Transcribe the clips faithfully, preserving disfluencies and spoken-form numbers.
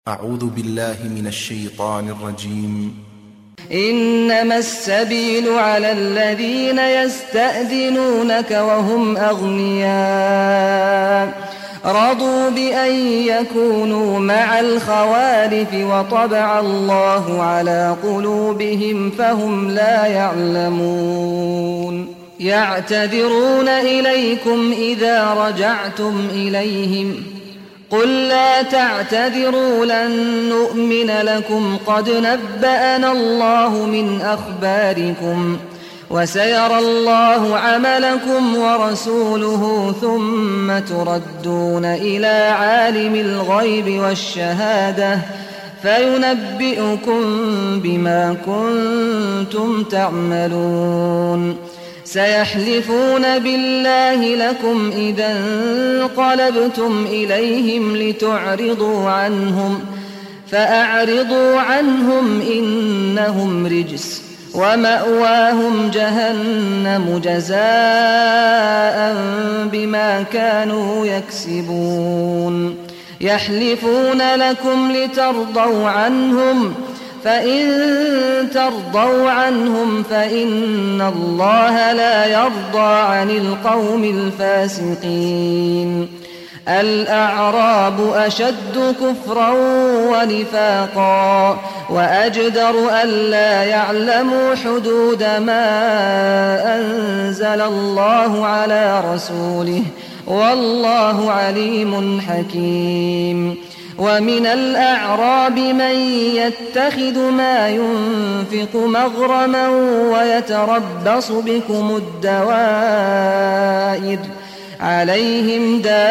أعوذ بالله من الشيطان الرجيم. إنما السبيل على الذين يستأذنونك وهم أغنياء رضوا بأن يكونوا مع الخوالف وطبع الله على قلوبهم فهم لا يعلمون. يعتذرون إليكم إذا رجعتم إليهم قل لا تعتذروا لن نؤمن لكم قد نبأنا الله من أخباركم وسيرى الله عملكم ورسوله ثم تردون إلى عالم الغيب والشهادة فينبئكم بما كنتم تعملون. سيحلفون بالله لكم إذا انقلبتم إليهم لتعرضوا عنهم فأعرضوا عنهم إنهم رجس ومأواهم جهنم جزاء بما كانوا يكسبون. يحلفون لكم لترضوا عنهم فإن ترضوا عنهم فإن الله لا يرضى عن القوم الفاسقين. الأعراب أشد كفرا ونفاقا وأجدر ألا يعلموا حدود ما أنزل الله على رسوله والله عليم حكيم. ومن الأعراب من يتخذ ما ينفق مغرما ويتربص بكم الدوائر عليهم دائرة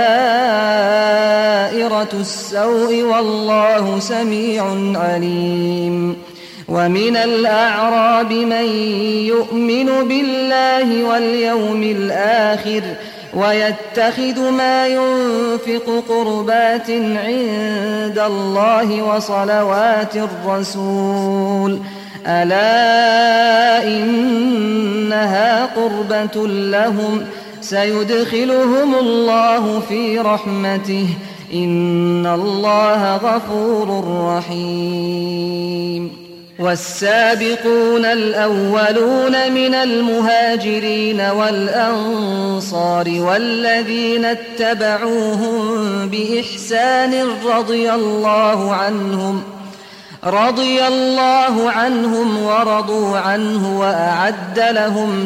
السوء والله سميع عليم. ومن الأعراب من يؤمن بالله واليوم الآخر ويتخذ ما ينفق قربات عند الله وصلوات الرسول ألا إنها قربة لهم سيدخلهم الله في رحمته إن الله غفور رحيم. والسابقون الأولون من المهاجرين والأنصار والذين اتبعوهم بإحسان رضي الله عنهم رضي الله عنهم ورضوا عنه وأعد لهم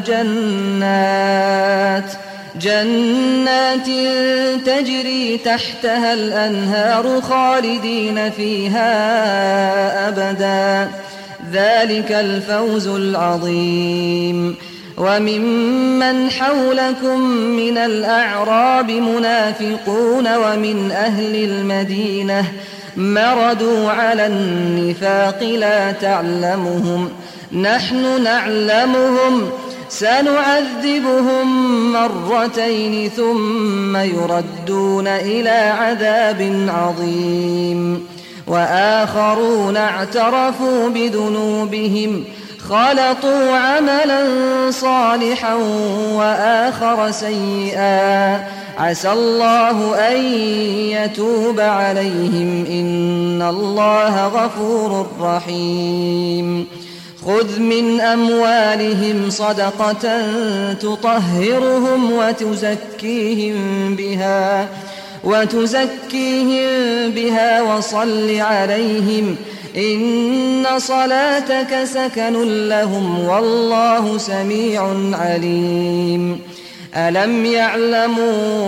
جنات جنات تجري تحتها الأنهار خالدين فيها أبدا ذلك الفوز العظيم. وممن حولكم من الأعراب منافقون ومن أهل المدينة مردوا على النفاق لا تعلمهم نحن نعلمهم سنعذبهم مرتين ثم يردون إلى عذاب عظيم. وآخرون اعترفوا بذنوبهم خلطوا عملا صالحا وآخر سيئا عسى الله أن يتوب عليهم إن الله غفور رحيم. خذ من أموالهم صدقة تطهرهم وتزكيهم بها وتزكيهم بها وصل عليهم إن صلاتك سكن لهم والله سميع عليم. ألم يعلموا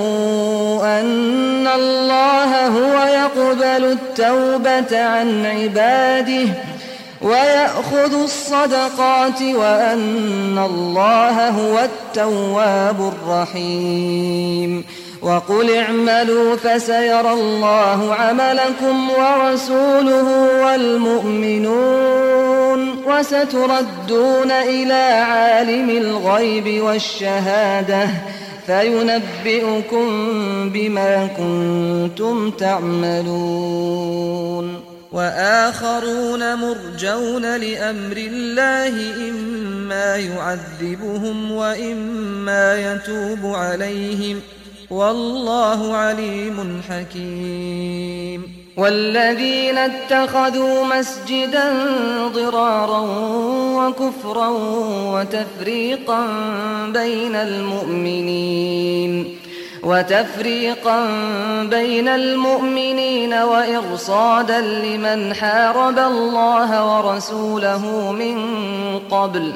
أن الله هو يقبل التوبة عن عباده ويأخذ الصدقات وأن الله هو التواب الرحيم. وقل اعملوا فسيرى الله عملكم ورسوله والمؤمنون وستردون إلى عالم الغيب والشهادة فينبئكم بما كنتم تعملون. وآخرون مرجون لأمر الله إما يعذبهم وإما يتوب عليهم والله عليم حكيم. والذين اتخذوا مسجدا ضرارا وكفرا وتفريقا بين المؤمنين وتفريقا بين المؤمنين وإرصادا لمن حارب الله ورسوله من قبل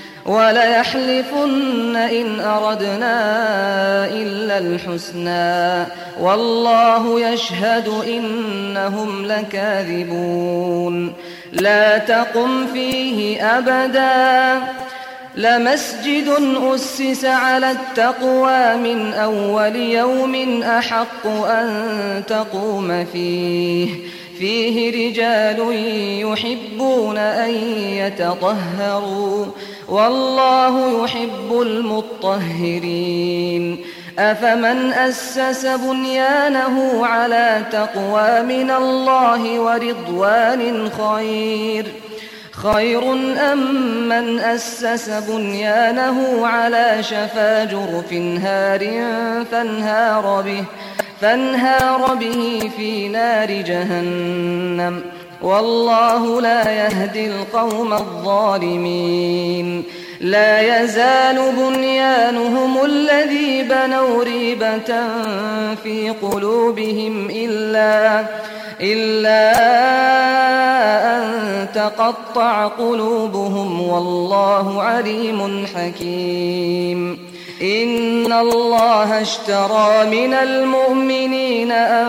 وليحلفن إن أردنا إلا الحسنى والله يشهد إنهم لكاذبون لا تقم فيه أبدا لمسجد أسس على التقوى من أول يوم أحق أن تقوم فيه فيه رجال يحبون أن يتطهروا والله يحب المطهرين أفمن أسس بنيانه على تقوى من الله ورضوان خير خير أم من أسس بنيانه على شفا جرف هار فانهار به فانهار به في نار جهنم والله لا يهدي القوم الظالمين لا يزال بنيانهم الذي بنوا ريبة في قلوبهم إلا إلا أن تقطع قلوبهم والله عليم حكيم إن الله اشترى من المؤمنين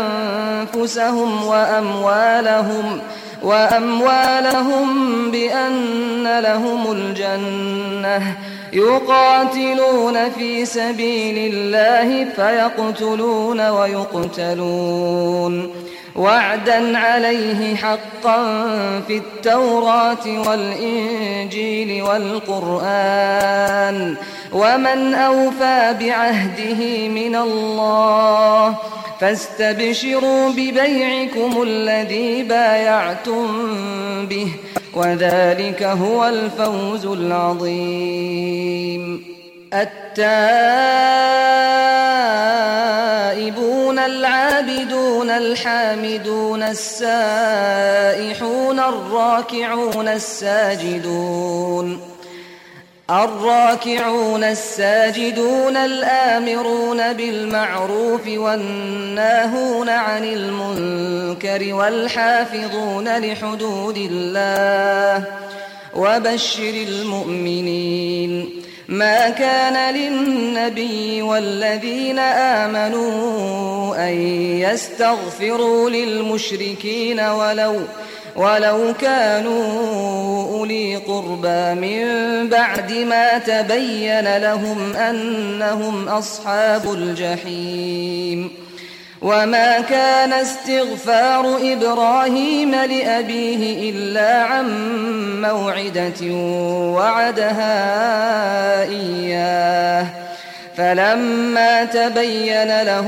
أنفسهم وأموالهم وأموالهم بأن لهم الجنة يقاتلون في سبيل الله فيقتلون ويقتلون وعدا عليه حقا في التوراة والإنجيل والقرآن ومن أوفى بعهده من الله فاستبشروا ببيعكم الذي بايعتم به وذلك هو الفوز العظيم التائبون العابدون الحامدون السائحون الراكعون الساجدون الراكعون الساجدون الآمرون بالمعروف والناهون عن المنكر والحافظون لحدود الله وبشر المؤمنين ما كان للنبي والذين آمنوا أن يستغفروا للمشركين ولو ولو كانوا أولي قربى من بعد ما تبين لهم أنهم أصحاب الجحيم وما كان استغفار إبراهيم لأبيه إلا عن موعدة وعدها إياه فلما تبين له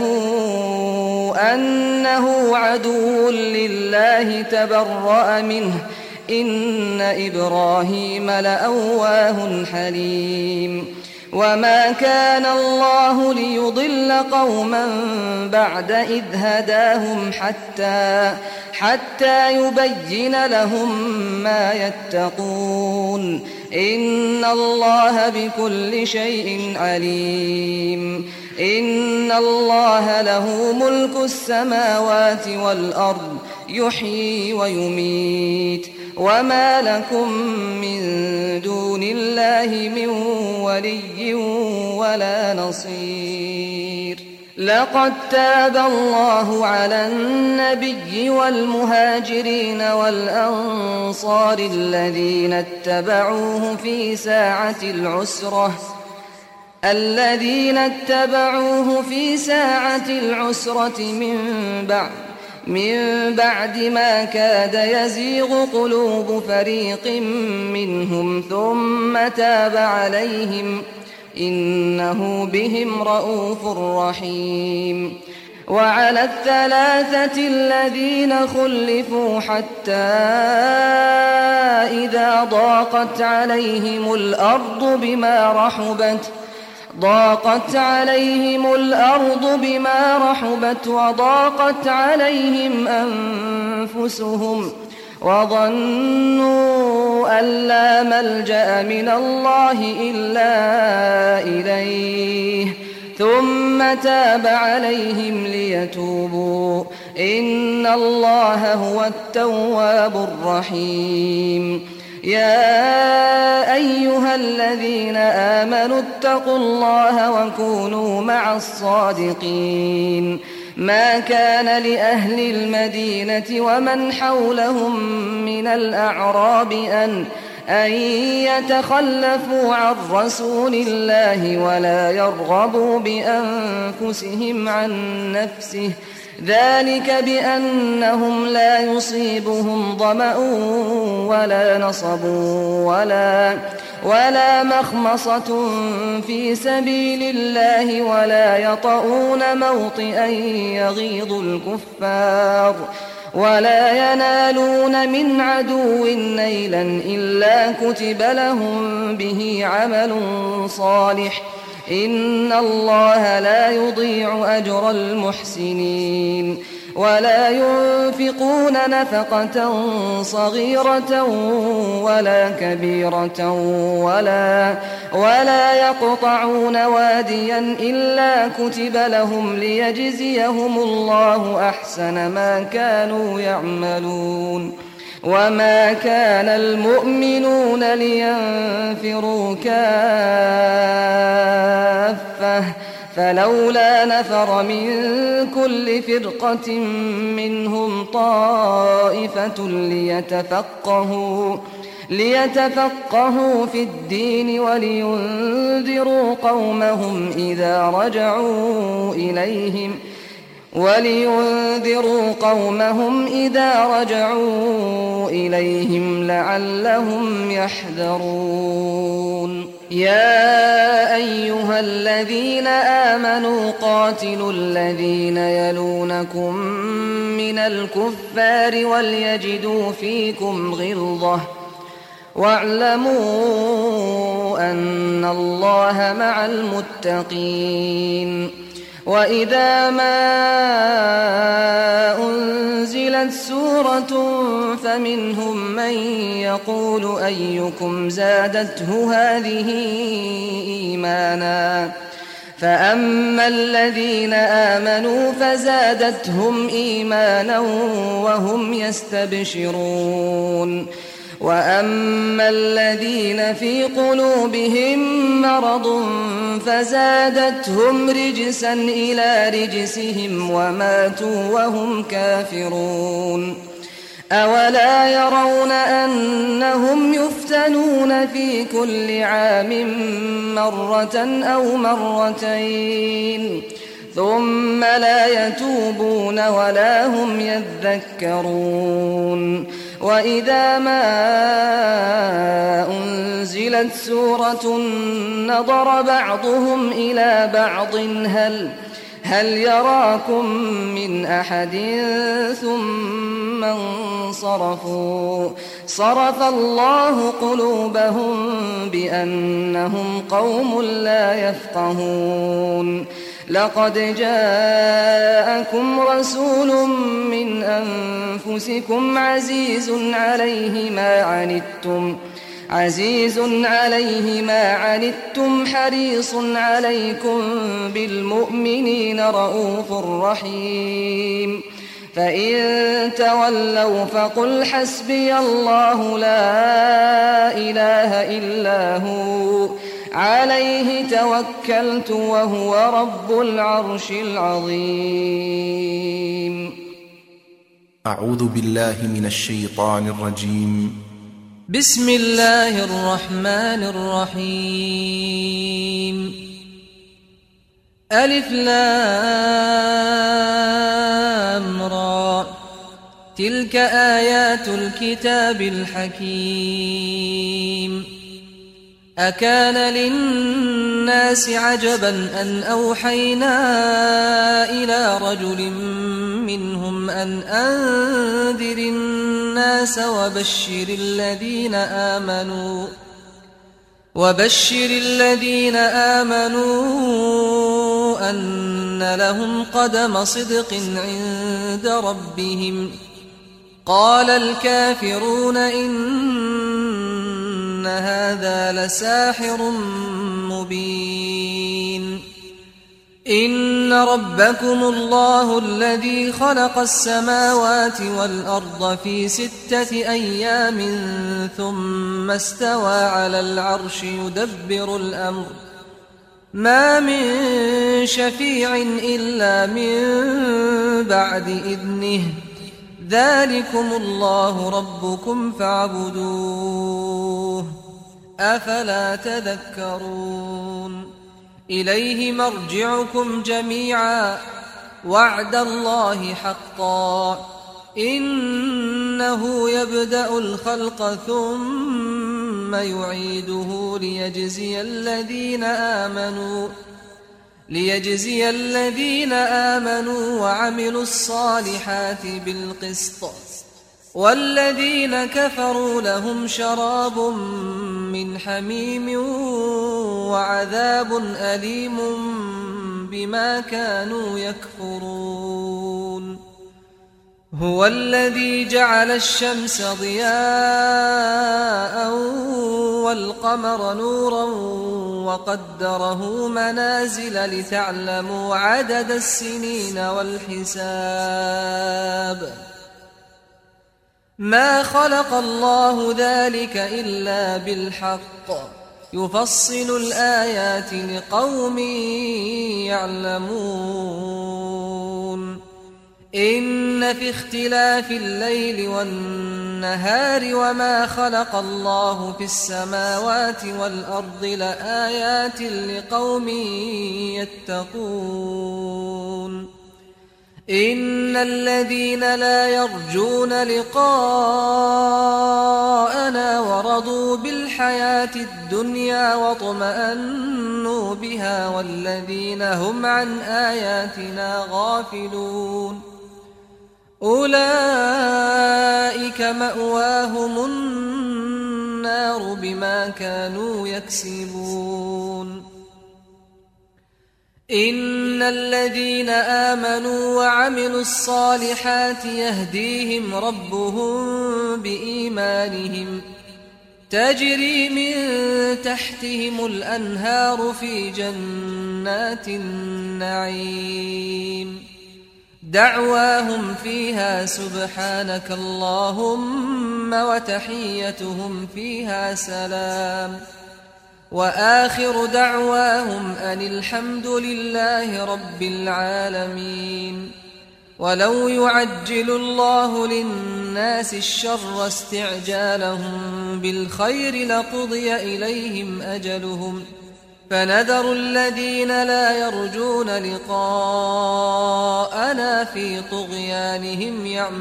أنه عدو لله تبرأ منه إن إبراهيم لأواه حليم وما كان الله ليضل قوما بعد إذ هداهم حتى حتى يبين لهم ما يتقون إن الله بكل شيء عليم إن الله له ملك السماوات والأرض يحيي ويميت وما لكم من دون الله من ولي ولا نصير لقد تاب الله على النبي والمهاجرين والأنصار الذين اتبعوه في ساعة العسرة الذين اتبعوه في ساعة العسرة من بعد من بعد ما كاد يزيغ قلوب فريق منهم ثم تاب عليهم إنه بهم رءوف رحيم وعلى الثلاثة الذين خلفوا حتى إذا ضاقت عليهم الأرض بما رحبت ضاقت عليهم الأرض بما رحبت وضاقت عليهم أنفسهم وظنوا أن لا ملجأ من الله إلا إليه ثم تاب عليهم ليتوبوا إن الله هو التواب الرحيم. يا أيها الذين آمنوا اتقوا الله وكونوا مع الصادقين. ما كان لأهل المدينة ومن حولهم من الأعراب أن أن يتخلفوا عن رسول الله ولا يرغبوا بأنفسهم عن نفسه ذلك بأنهم لا يصيبهم ظمأ ولا نصب ولا ولا مخمصة في سبيل الله ولا يطؤون موطئا يغيظ الكفار ولا ينالون من عدو نيلا إلا كتب لهم به عمل صالح إن الله لا يضيع أجر المحسنين. ولا ينفقون نفقة صغيرة ولا كبيرة ولا ولا يقطعون واديا إلا كتب لهم ليجزيهم الله أحسن ما كانوا يعملون. وما كان المؤمنون لينفروا كافة فلولا نفر من كل فرقة منهم طائفة ليتفقهوا ليتفقهوا في الدين ولينذروا قومهم إذا رجعوا إليهم ولينذروا قومهم إذا رجعوا إليهم لعلهم يحذرون. يا أيها الذين آمنوا قاتلوا الذين يلونكم من الكفار وليجدوا فيكم غلظة واعلموا أن الله مع المتقين. وإذا ما أنزلت سورة فمنهم من يقول أيكم زادته هذه إيمانا فأما الذين آمنوا فزادتهم إيمانا وهم يستبشرون وأما الذين في قلوبهم مرض فزادتهم رجسا إلى رجسهم وماتوا وهم كافرون. أولا يرون أنهم يفتنون في كل عام مرة أو مرتين ثم لا يتوبون ولا هم يذكرون. وإذا ما أنزلت سورة نظر بعضهم إلى بعض هل هل يراكم من أحد ثم انصرفوا صرف الله قلوبهم بأنهم قوم لا يفقهون. لقد جاءكم رسول من أنفسكم عزيز عليه ما عنتم عزيز عليه ما عنتم حريص عليكم بالمؤمنين رؤوف رحيم. فإن تولوا فقل حسبي الله لا إله إلا هو عليه توكلت وهو رب العرش العظيم. أعوذ بالله من الشيطان الرجيم. بسم الله الرحمن الرحيم. ألف لام را تلك آيات الكتاب الحكيم. أكان للناس عجبا أن أوحينا إلى رجل منهم أن أنذر الناس وبشر الذين آمنوا وبشر الذين آمنوا أن لهم قدم صدق عند ربهم. قال الكافرون إن هذا لساحر مبين. إن ربكم الله الذي خلق السماوات والأرض في ستة أيام ثم استوى على العرش يدبر الأمر ما من شفيع إلا من بعد إذنه ذلكم الله ربكم فاعبدوه أفلا تذكرون. إليه مرجعكم جميعا وعد الله حقا إنه يبدأ الخلق ثم يعيده ليجزي الذين آمنوا ليجزي الذين آمنوا وعملوا الصالحات بالقسط والذين كفروا لهم شراب من حميم وعذاب أليم بما كانوا يكفرون. هو الذي جعل الشمس ضياء والقمر نورا وقدره منازل لتعلموا عدد السنين والحساب. ما خلق الله ذلك إلا بالحق يفصل الآيات لقوم يعلمون. إن في اختلاف الليل والنهار وما خلق الله في السماوات والأرض لآيات لقوم يتقون. إن الذين لا يرجون لقاءنا ورضوا بالحياة الدنيا واطمأنوا بها والذين هم عن آياتنا غافلون أولئك مأواهم النار بما كانوا يكسبون. إن الذين آمنوا وعملوا الصالحات يهديهم ربهم بإيمانهم تجري من تحتهم الأنهار في جنات النعيم دعواهم فيها سبحانك اللهم وتحيتهم فيها سلام وآخر دعواهم أن الحمد لله رب العالمين. ولو يعجل الله للناس الشر استعجالهم بالخير لقضي إليهم أجلهم فنذر الذين لا يرجون لقاءنا في طغيانهم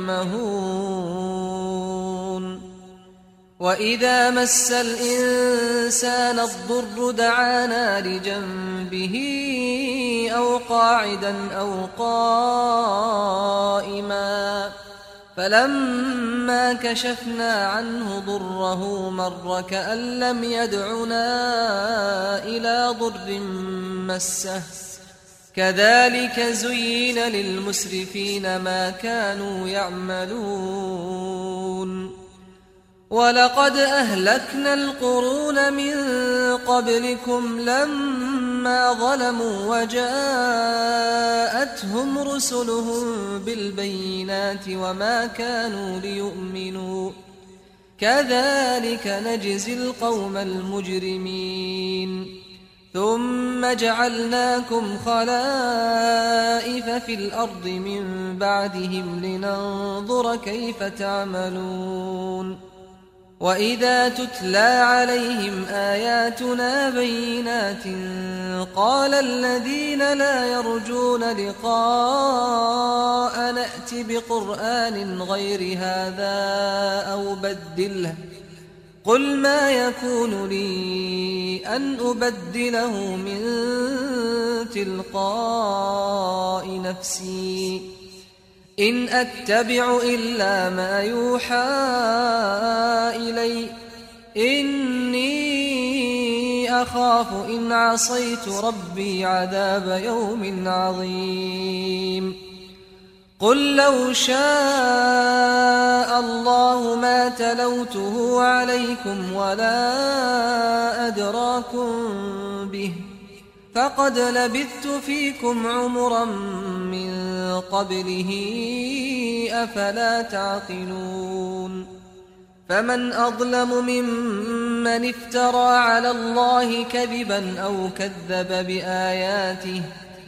يعمهون. وإذا مس الإنسان الضر دعانا لجنبه أو قاعدا أو قائما فلما كشفنا عنه ضره مر كأن لم يدعنا إلى ضر مسه كذلك زين للمسرفين ما كانوا يعملون. ولقد أهلكنا القرون من قبلكم لما ظلموا وجاءتهم رسلهم بالبينات وما كانوا ليؤمنوا كذلك نجزي القوم المجرمين. ثم جعلناكم خلائف في الأرض من بعدهم لننظر كيف تعملون. وإذا تتلى عليهم آياتنا بينات قال الذين لا يرجون لقاء نأت بقرآن غير هذا أو بدله قل ما يكون لي أن أبدله من تلقاء نفسي إن أتبع إلا ما يوحى إلي إني أخاف إن عصيت ربي عذاب يوم عظيم قل لو شاء الله ما تلوته عليكم ولا أدراكم به فقد لبثت فيكم عمرا من قبله أفلا تعقلون فمن أظلم ممن افترى على الله كذبا أو كذب بآياته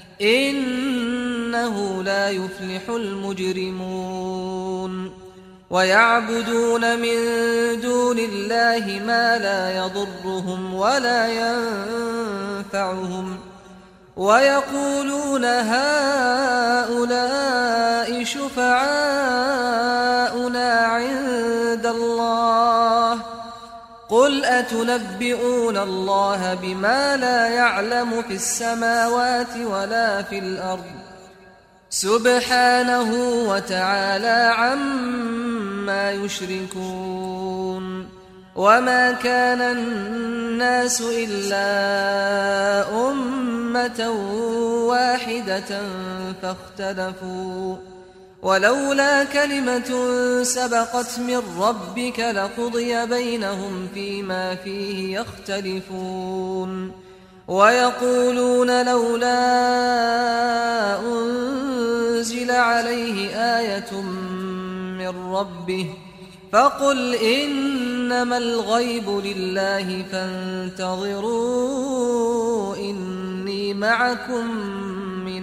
إنه لا يفلح المجرمون ويعبدون من دون الله ما لا يضرهم ولا ينفعهم ويقولون هؤلاء شفعاؤنا عند الله قل أتنبئون الله بما لا يعلم في السماوات ولا في الأرض سبحانه وتعالى عما يشركون وما كان الناس إلا أمة واحدة فاختلفوا ولولا كلمة سبقت من ربك لقضي بينهم فيما فيه يختلفون ويقولون لولا أنزل عليه آية من ربه فقل إنما الغيب لله فانتظروا إني معكم من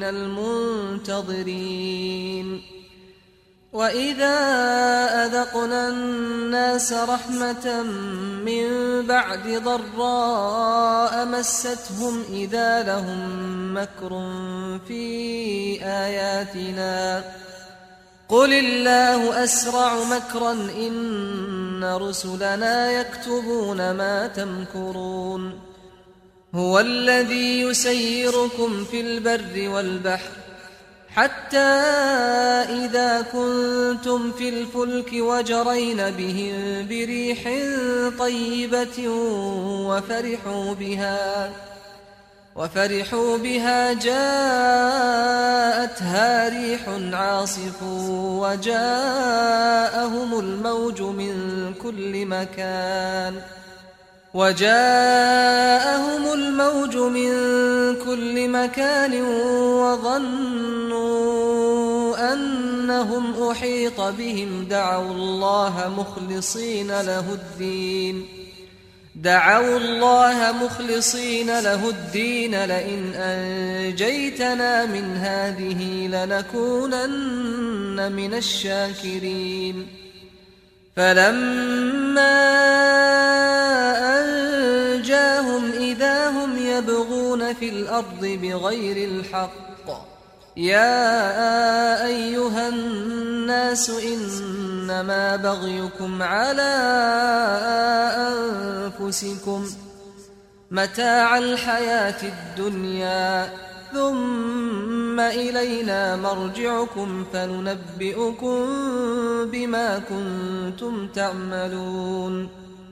المنتظرين وإذا أذقنا الناس رحمة من بعد ضراء مستهم إذا لهم مكر في آياتنا قل الله أسرع مكرا إن رسلنا يكتبون ما تمكرون هو الذي يسيركم في البر والبحر حتى إذا كنتم في الفلك وجرين بهم بريح طيبة وفرحوا بها وفرحوا بها جاءتها ريح عاصف وجاءهم الموج من كل مكان وجاءهم الموج من كل مكان وظنوا أنهم أحيط بهم دعوا الله مخلصين له الدين دعوا الله مخلصين له الدين لئن أنجيتنا من هذه لنكونن من الشاكرين فلما أنجاهم إذا هم يبغون في الأرض بغير الحق يا أيها الناس إنما بغيكم على أنفسكم متاع الحياة الدنيا ثم إلينا مرجعكم فننبئكم بما كنتم تعملون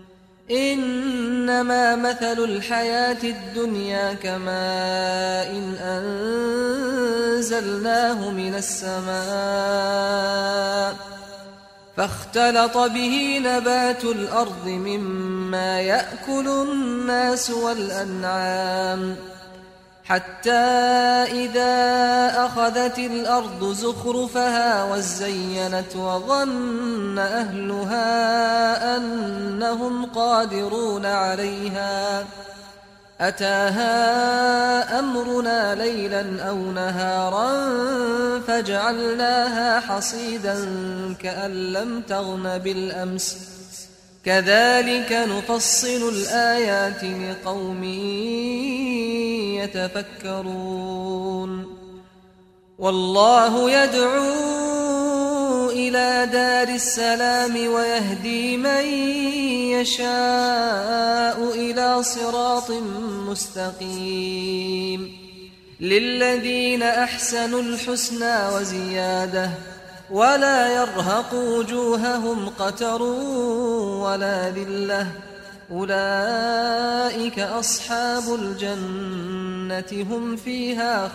إنما مثل الحياة الدنيا كماء إن أنزلناه من السماء فاختلط به نبات الأرض مما يأكل الناس والأنعام حتى إذا أخذت الأرض زخرفها وزينت وظن أهلها أنهم قادرون عليها أتاها أمرنا ليلا أو نهارا فجعلناها حصيدا كأن لم تغن بالأمس كذلك نفصل الآيات لقوم يتفكرون والله يدعو إلى دار السلام ويهدي من يشاء إلى صراط مستقيم للذين أحسنوا الحسنى وزيادة ولا يرهق وجوههم قتر ولا ذلة أولئك أصحاب الجنة هم فيها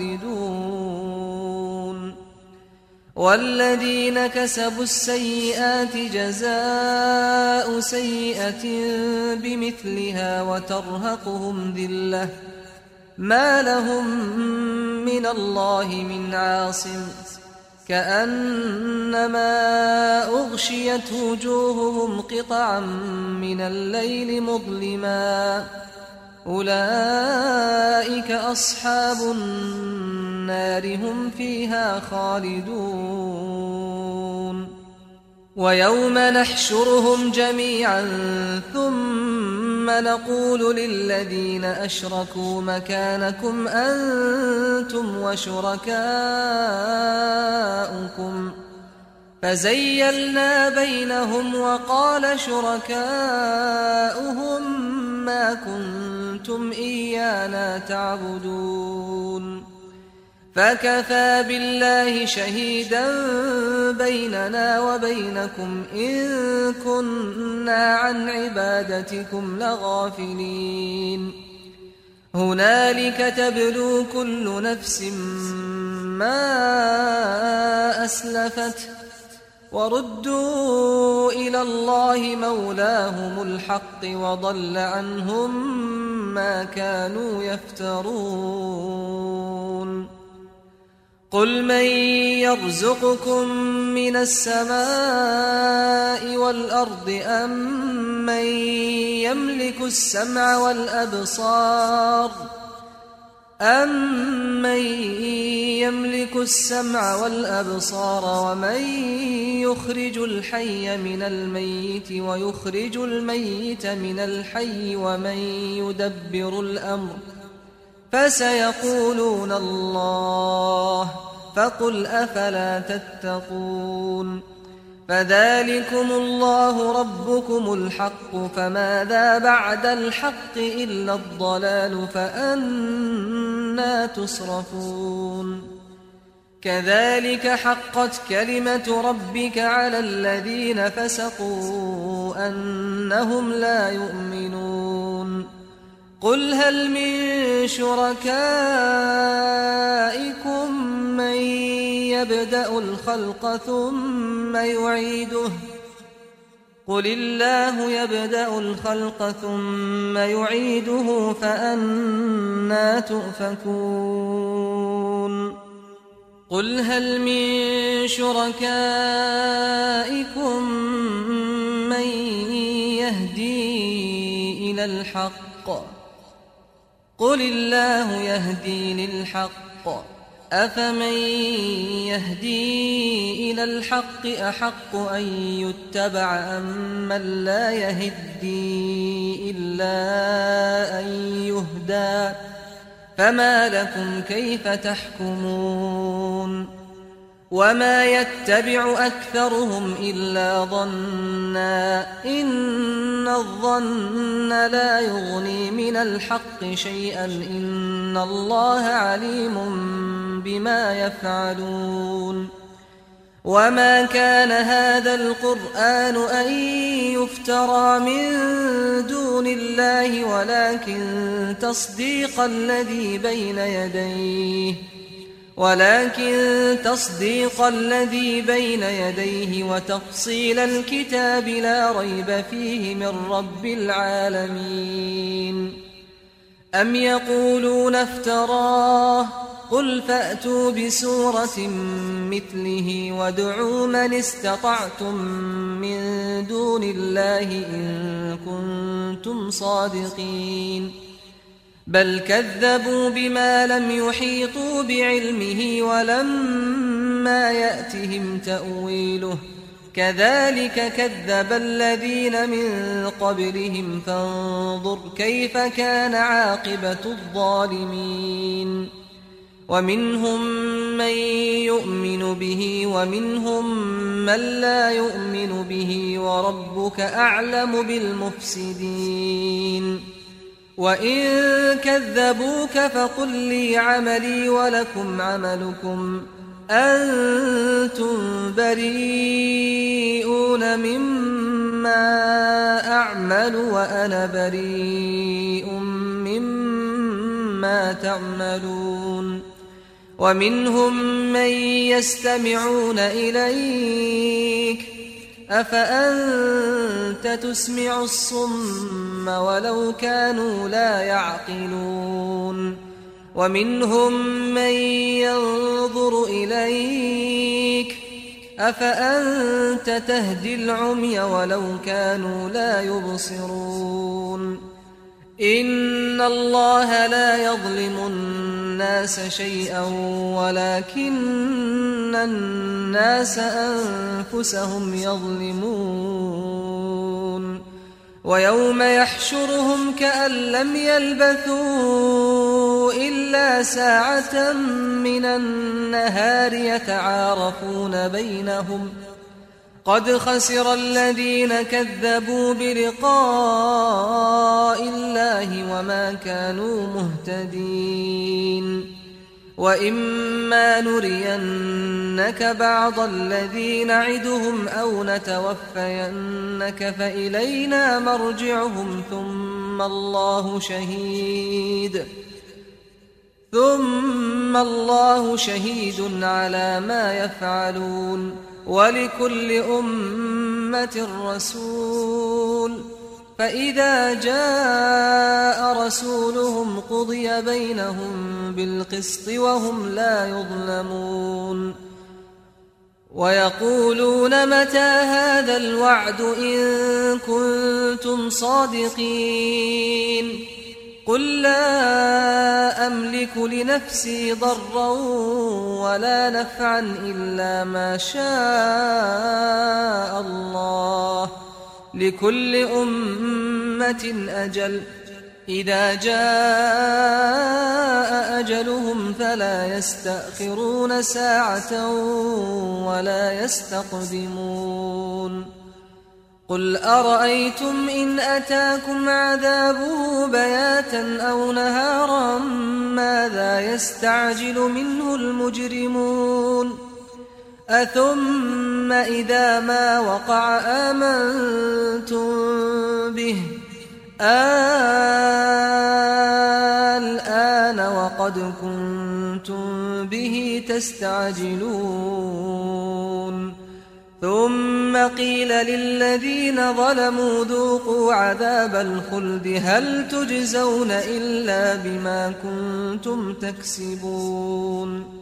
خالدون والذين كسبوا السيئات جزاء سيئة بمثلها وترهقهم ذلة ما لهم من الله من عاصم كأنما أغشيت وجوههم قطعا من الليل مظلما أولئك أصحاب النار هم فيها خالدون ويوم نحشرهم جميعا ثم نقول للذين أشركوا مكانكم أنتم وشركاؤكم فزيلنا بينهم وقال شركاؤهم ما كنتم إيانا تعبدون فكفى بالله شهيدا بيننا وبينكم إن كنا عن عبادتكم لغافلين هنالك تبلو كل نفس ما أسلفت وردوا إلى الله مولاهم الحق وضل عنهم ما كانوا يفترون قل من يرزقكم من السماء والأرض أم من يملك السمع والأبصار أَمَّن يَمْلِكُ السَّمْعَ وَالْأَبْصَارَ وَمَن يُخْرِجُ الْحَيَّ مِنَ الْمَيِّتِ وَيُخْرِجُ الْمَيِّتَ مِنَ الْحَيِّ وَمَن يُدَبِّرُ الْأَمْرَ فَسَيَقُولُونَ اللَّهُ فَقُلْ أَفَلَا تَتَّقُونَ فذلكم الله ربكم الحق فماذا بعد الحق إلا الضلال فأنى تصرفون كذلك حقت كلمة ربك على الذين فسقوا أنهم لا يؤمنون قل هل من شركائكم من يبدأ الخلق ثم يعيده قل الله يبدأ الخلق ثم يعيده فأنى تؤفكون قل هل من شركائكم من يهدي إلى الحق قل الله يهدي للحق أفمن يهدي إلى الحق أحق أن يتبع أم من لا يهدي إلا أن يهدى فما لكم كيف تحكمون وما يتبع أكثرهم إلا ظنا إن الظن لا يغني من الحق شيئا إن الله عليم بما يفعلون وما كان هذا القرآن أن يفترى من دون الله ولكن تصديق الذي بين يديه ولكن تصديق الذي بين يديه وتفصيل الكتاب لا ريب فيه من رب العالمين أم يقولون افتراه قل فأتوا بسورة مثله وادعوا من استطعتم من دون الله إن كنتم صادقين بل كذبوا بما لم يحيطوا بعلمه ولما يأتهم تأويله كذلك كذب الذين من قبلهم فانظر كيف كان عاقبة الظالمين ومنهم من يؤمن به ومنهم من لا يؤمن به وربك أعلم بالمفسدين وإن كذبوك فقل لي عملي ولكم عملكم أنتم بريئون مما أعمل وأنا بريء مما تعملون ومنهم من يستمعون إليك أفأنت تسمع الصم ولو كانوا لا يعقلون ومنهم من ينظر إليك أفأنت تهدي العمي ولو كانوا لا يبصرون إن الله لا يظلم الناس شيئا ولكن الناس أنفسهم يظلمون ويوم يحشرهم كأن لم يلبثوا إلا ساعة من النهار يتعارفون بينهم قد خسر الذين كذبوا بلقاء الله وما كانوا مهتدين وإما نرينك بعض الذي نعدهم أو نتوفينك فإلينا مرجعهم ثم الله شهيد ثم الله شهيد على ما يفعلون ولكل أمة رسول فإذا جاء رسولهم قضي بينهم بالقسط وهم لا يظلمون ويقولون متى هذا الوعد إن كنتم صادقين قل لا أملك لنفسي ضرا ولا نفعا إلا ما شاء الله لكل أمة أجل إذا جاء أجلهم فلا يستأخرون ساعة ولا يستقدمون قل أرأيتم إن أتاكم عذابه بياتا أو نهارا ماذا يستعجل منه المجرمون أثم إذا ما وقع آمنتم به الآن وقد كنتم به تستعجلون ثم قيل للذين ظلموا ذوقوا عذاب الخلد هل تجزون إلا بما كنتم تكسبون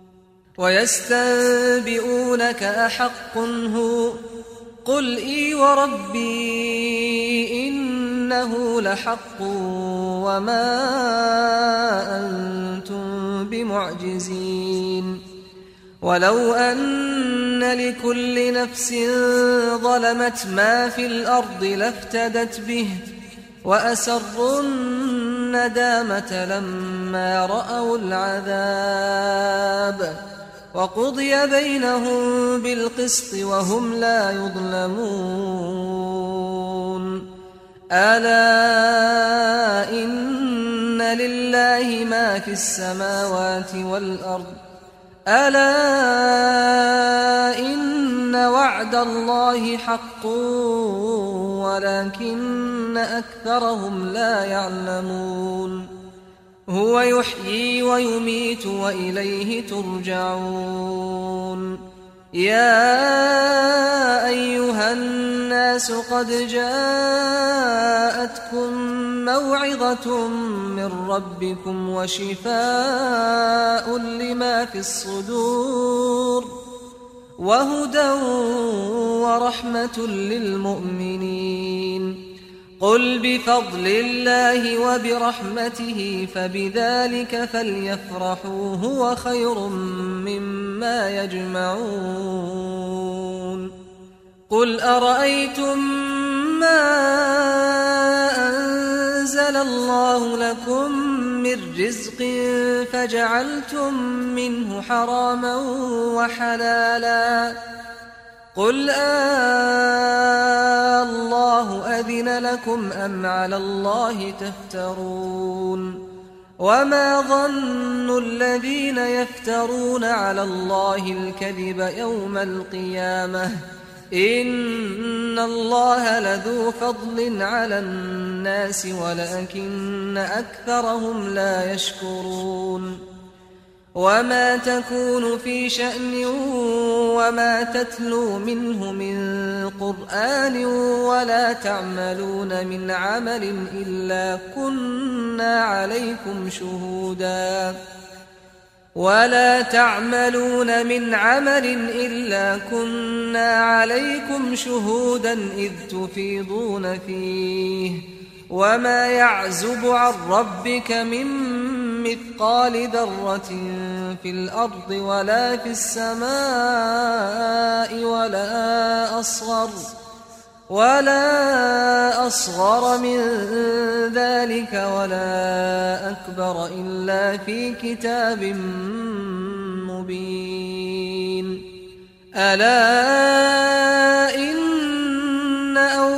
ويستنبئونك أحق هو قل إي وربي إنه لحق وما أنتم بمعجزين ولو أن لكل نفس ظلمت ما في الأرض لافتدت به وأسروا الندامة لما رأوا العذاب وقضي بينهم بالقسط وهم لا يظلمون ألا إن لله ما في السماوات والأرض ألا إن وعد الله حق ولكن أكثرهم لا يعلمون هو يحيي ويميت وإليه ترجعون يا أيها الناس قد جاءتكم موعظة من ربكم وشفاء لما في الصدور وهدى ورحمة للمؤمنين قل بفضل الله وبرحمته فبذلك فليفرحوا هو خير مما يجمعون قل أرأيتم ما أنزل الله لكم من رزق فجعلتم منه حراما وحلالا قل آه الله أذن لكم أم على الله تفترون وما ظن الذين يفترون على الله الكذب يوم القيامة إن الله لذو فضل على الناس ولكن أكثرهم لا يشكرون وما تكون في شأن وما تتلو منه من قرآن ولا تعملون من عمل إلا كنا عليكم شهودا ولا تعملون من عمل إلا كنا عليكم شهودا إذ تفيضون فيه وما يعزب عن ربك من مثقال ذرة في الأرض ولا في السماء ولا أصغر ولا أصغر من ذلك ولا أكبر إلا في كتاب مبين ألا إن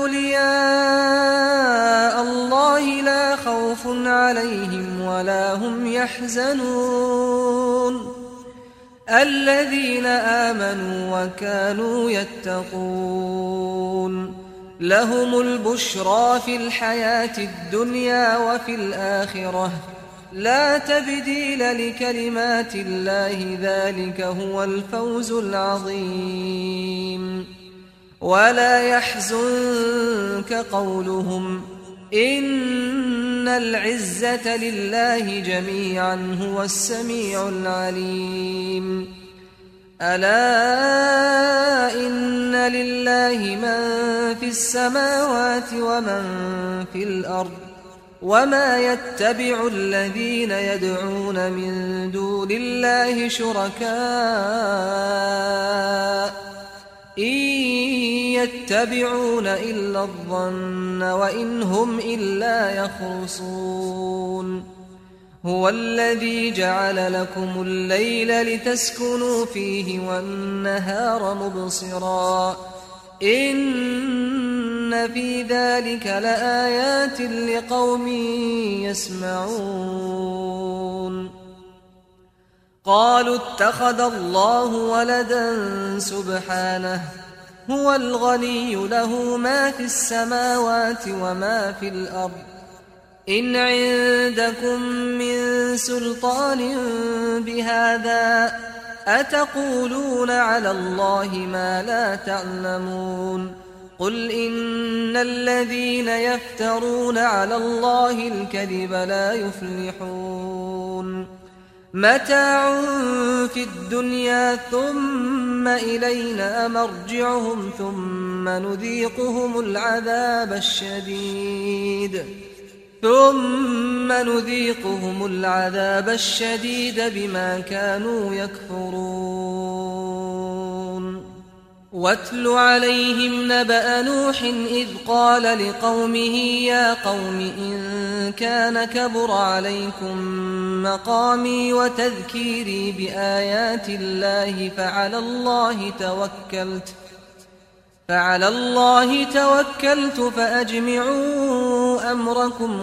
أولياء الله لا خوف عليهم ولا هم يحزنون الذين آمنوا وكانوا يتقون لهم البشرى في الحياة الدنيا وفي الآخرة لا تبديل لكلمات الله ذلك هو الفوز العظيم ولا يحزنك قولهم إن العزة لله جميعا هو السميع العليم ألا إن لله من في السماوات ومن في الأرض وما يتبع الذين يدعون من دون الله شركاء إن يتبعون إلا الظن وإن هم إلا يخرصون هو الذي جعل لكم الليل لتسكنوا فيه والنهار مبصرا إن في ذلك لآيات لقوم يسمعون قالوا اتخذ الله ولدا سبحانه هو الغني له ما في السماوات وما في الأرض إن عندكم من سلطان بهذا أتقولون على الله ما لا تعلمون قل إن الذين يفترون على الله الكذب لا يفلحون متاع في الدنيا ثم إلينا مرجعهم ثم نذيقهم العذاب الشديد ثم نذيقهم العذاب الشديد بما كانوا يكفرون واتل عليهم نبأ نوح إذ قال لقومه يا قوم إن كان كبر عليكم مقامي وتذكيري بآيات الله فعلى الله توكلت فعلى الله توكلت فأجمعوا أمركم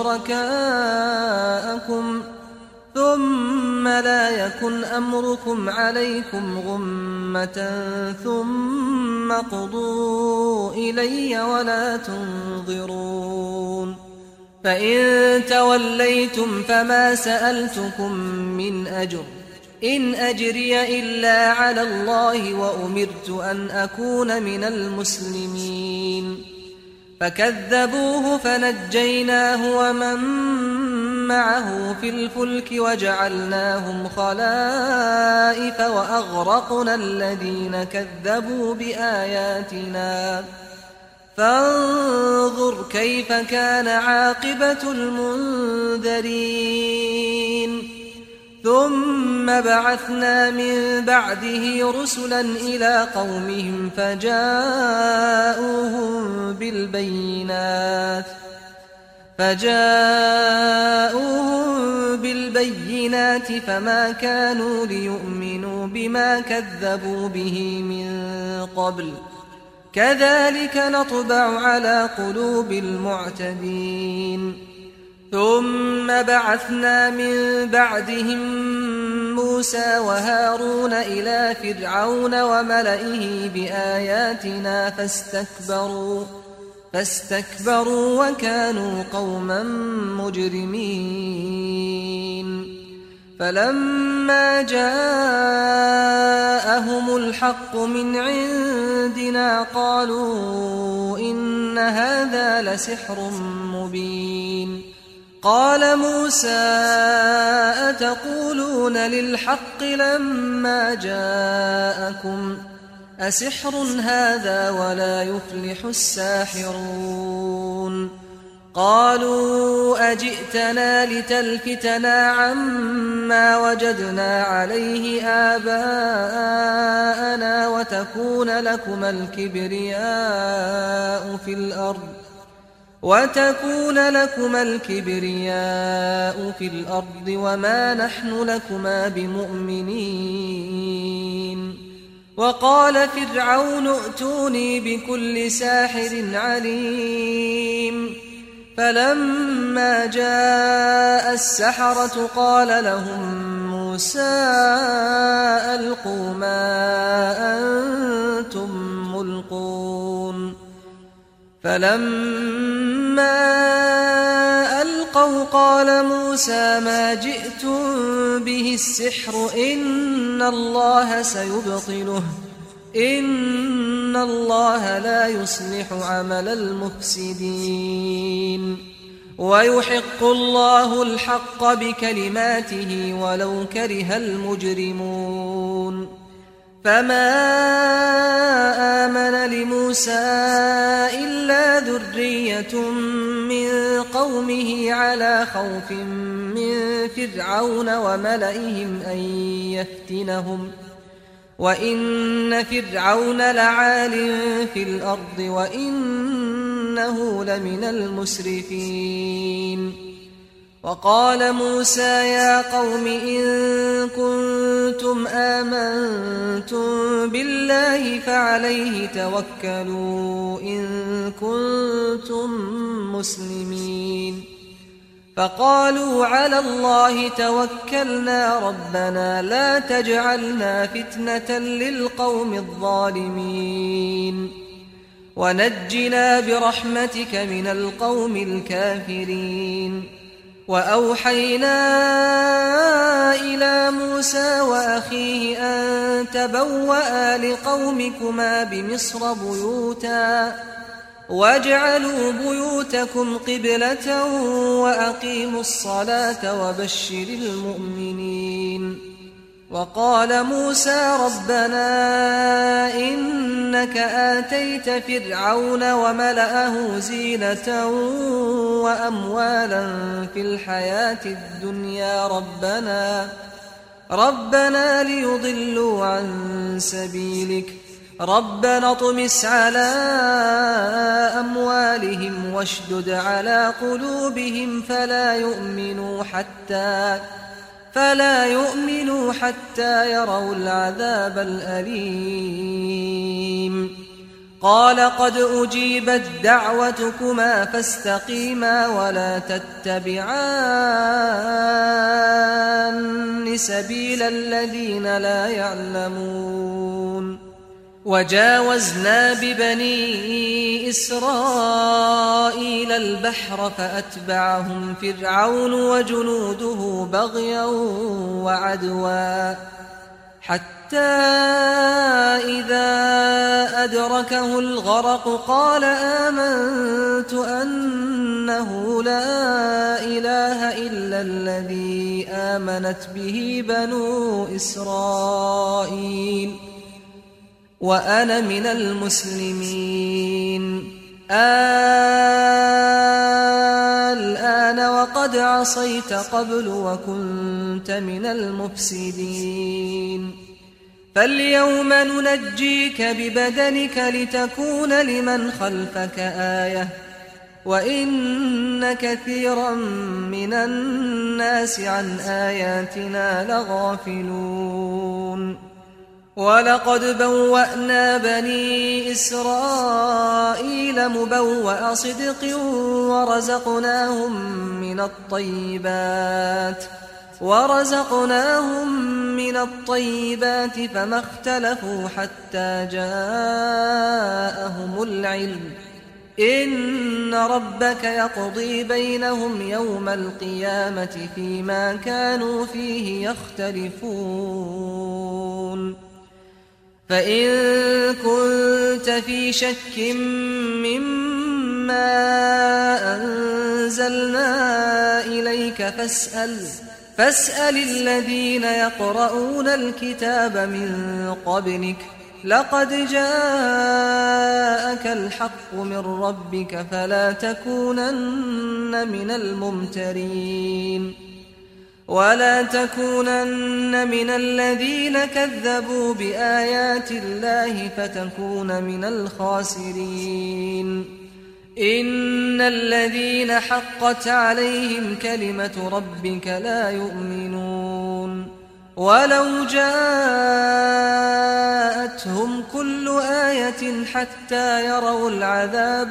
وشركاءكم ثم لا يكن أمركم عليكم غمة ثم قضوا إلي ولا تنظرون فإن توليتم فما سألتكم من أجر إن أجري إلا على الله وأمرت أن أكون من المسلمين فكذبوه فنجيناه ومن معه في الفلك وجعلناهم خلائف وأغرقنا الذين كذبوا بآياتنا فانظر كيف كان عاقبة المنذرين ثم بعثنا من بعده رسلا إلى قومهم فجاءوهم بالبينات فجاءوهم بالبينات فما كانوا ليؤمنوا بما كذبوا به من قبل كذلك نطبع على قلوب المعتدين ثم بعثنا من بعدهم موسى وهارون إلى فرعون وملئه بآياتنا فاستكبروا فاستكبروا وكانوا قوما مجرمين فلما جاءهم الحق من عندنا قالوا إن هذا لسحر مبين قال موسى أتقولون للحق لما جاءكم أسحر هذا ولا يفلح الساحرون قالوا أجئتنا لتلفتنا عما وجدنا عليه آباءنا وتكون لكما الكبرياء في الأرض وتكون لكما الكبرياء في الأرض وما نحن لكما بمؤمنين وقال فرعون ائتوني بكل ساحر عليم فلما جاء السحرة قال لهم موسى ألقوا ما أنتم ملقون فلما ألقوا قال موسى ما جئتم به السحر إن الله سيبطله إن الله لا يصلح عمل المفسدين ويحق الله الحق بكلماته ولو كره المجرمون فما آمن لموسى إلا ذرية من قومه على خوف من فرعون وملئهم أن يفتنهم وإن فرعون لعال في الأرض وإنه لمن المسرفين وقال موسى يا قوم إن كنتم آمنتم بالله فعليه توكلوا إن كنتم مسلمين فقالوا على الله توكلنا ربنا لا تجعلنا فتنة للقوم الظالمين ونجنا برحمتك من القوم الكافرين وأوحينا إلى موسى وأخيه أن تبوأ لقومكما بمصر بيوتا واجعلوا بيوتكم قبلة وأقيموا الصلاة وبشر المؤمنين وقال موسى ربنا إنك آتيت فرعون وملأه زينة وأموالا في الحياة الدنيا ربنا ربنا ليضلوا عن سبيلك ربنا اطمس على أموالهم واشدد على قلوبهم فلا يؤمنوا حتى فلا يؤمنوا حتى يروا العذاب الأليم قال قد أجيبت دعوتكما فاستقيما ولا تتبعان سبيل الذين لا يعلمون وجاوزنا ببني إسرائيل البحر فأتبعهم فرعون وجنوده بغيا وعدوا حتى إذا أدركه الغرق قال آمنت أنه لا إله إلا الذي آمنت به بنو إسرائيل وأنا من المسلمين الآن وقد عصيت قبل وكنت من المفسدين فاليوم ننجيك ببدنك لتكون لمن خلفك آية وإن كثيرا من الناس عن آياتنا لغافلون ولقد بوأنا بني إسرائيل مبوأ صدق ورزقناهم من الطيبات ورزقناهم من الطيبات فما اختلفوا حتى جاءهم العلم إن ربك يقضي بينهم يوم القيامة فيما كانوا فيه يختلفون فإن كنت في شك مما أنزلنا إليك فاسأل فاسأل الذين يقرؤون الكتاب من قبلك لقد جاءك الحق من ربك فلا تكونن من الممترين ولا تكونن من الذين كذبوا بآيات الله فتكون من الخاسرين إن الذين حقت عليهم كلمة ربك لا يؤمنون ولو جاءتهم كل آية حتى يروا العذاب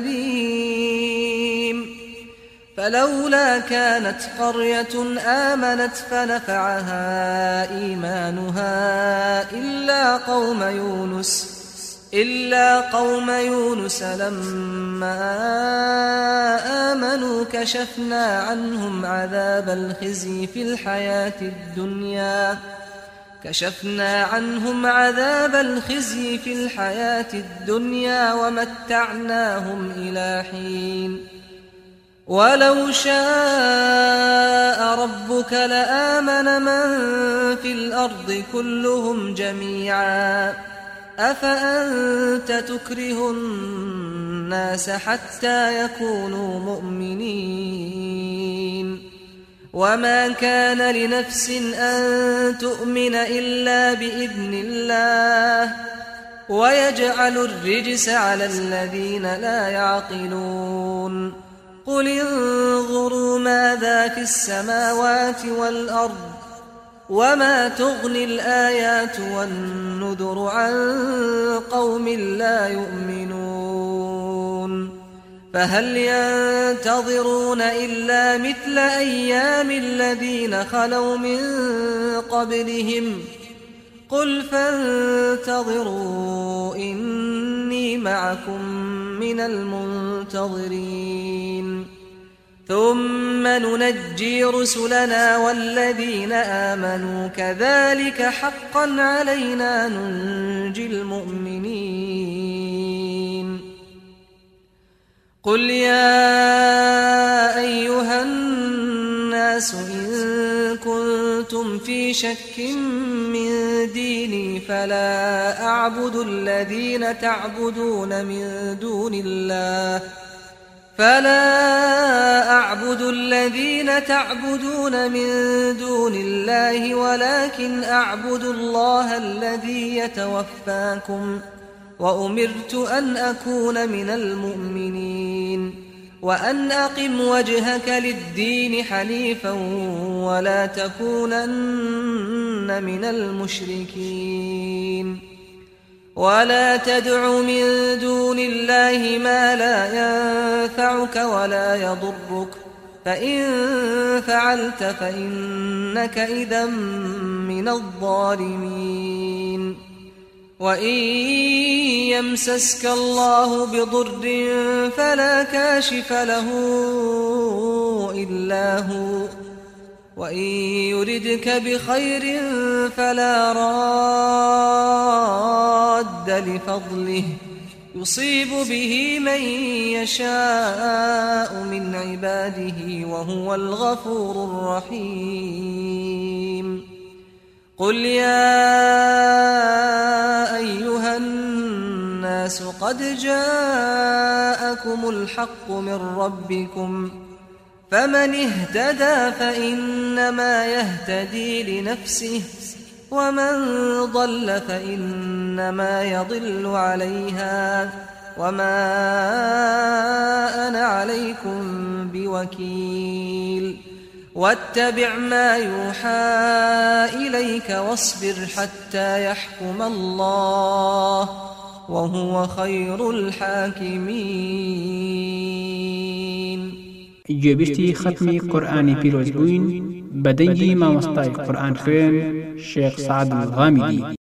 الأليم فلولا كانت قرية آمنت فنفعها إيمانها إلا قوم يونس إلا قوم يونس لما آمنوا كشفنا عنهم عذاب الخزي في الحياة الدنيا كشفنا عنهم عذاب الخزي في الحياة الدنيا ومتعناهم إلى حين ولو شاء ربك لآمن من في الأرض كلهم جميعا أفأنت تكره الناس حتى يكونوا مؤمنين وما كان لنفس أن تؤمن إلا بإذن الله ويجعل الرجس على الذين لا يعقلون قل انظروا ماذا في السماوات والأرض وما تغني الآيات والنذر عن قوم لا يؤمنون فهل ينتظرون إلا مثل أيام الذين خلوا من قبلهم قل فانتظروا إني معكم من المنتظرين ثم ننجي رسلنا والذين آمنوا كذلك حقا علينا ننجي المؤمنين قل يا أيها الناس إن كنتم في شك من ديني فلا أعبد الذين تعبدون من دون الله فلا أعبد الذين تعبدون من دون الله ولكن أعبد الله الذي يتوفاكم وأمرت أن أكون من المؤمنين وأن أقم وجهك للدين حنيفا ولا تكونن من المشركين ولا تدع من دون الله ما لا ينفعك ولا يضرك فإن فعلت فإنك إذا من الظالمين وإن يمسسك الله بضر فلا كاشف له إلا هو وإن يردك بخير فلا راد لفضله يصيب به من يشاء من عباده وهو الغفور الرحيم قل يا أيها الناس قد جاءكم الحق من ربكم فمن اهتدى فإنما يهتدي لنفسه ومن ضل فإنما يضل عليها وما أنا عليكم بوكيل واتبع ما يوحى إليك واصبر حتى يحكم الله وهو خير الحاكمين. گوێبیستی ختمی قورآانی پیرۆز بووین بە دەنگی مامۆستای قورآن خوێن شێخ سەعەد الغامدی.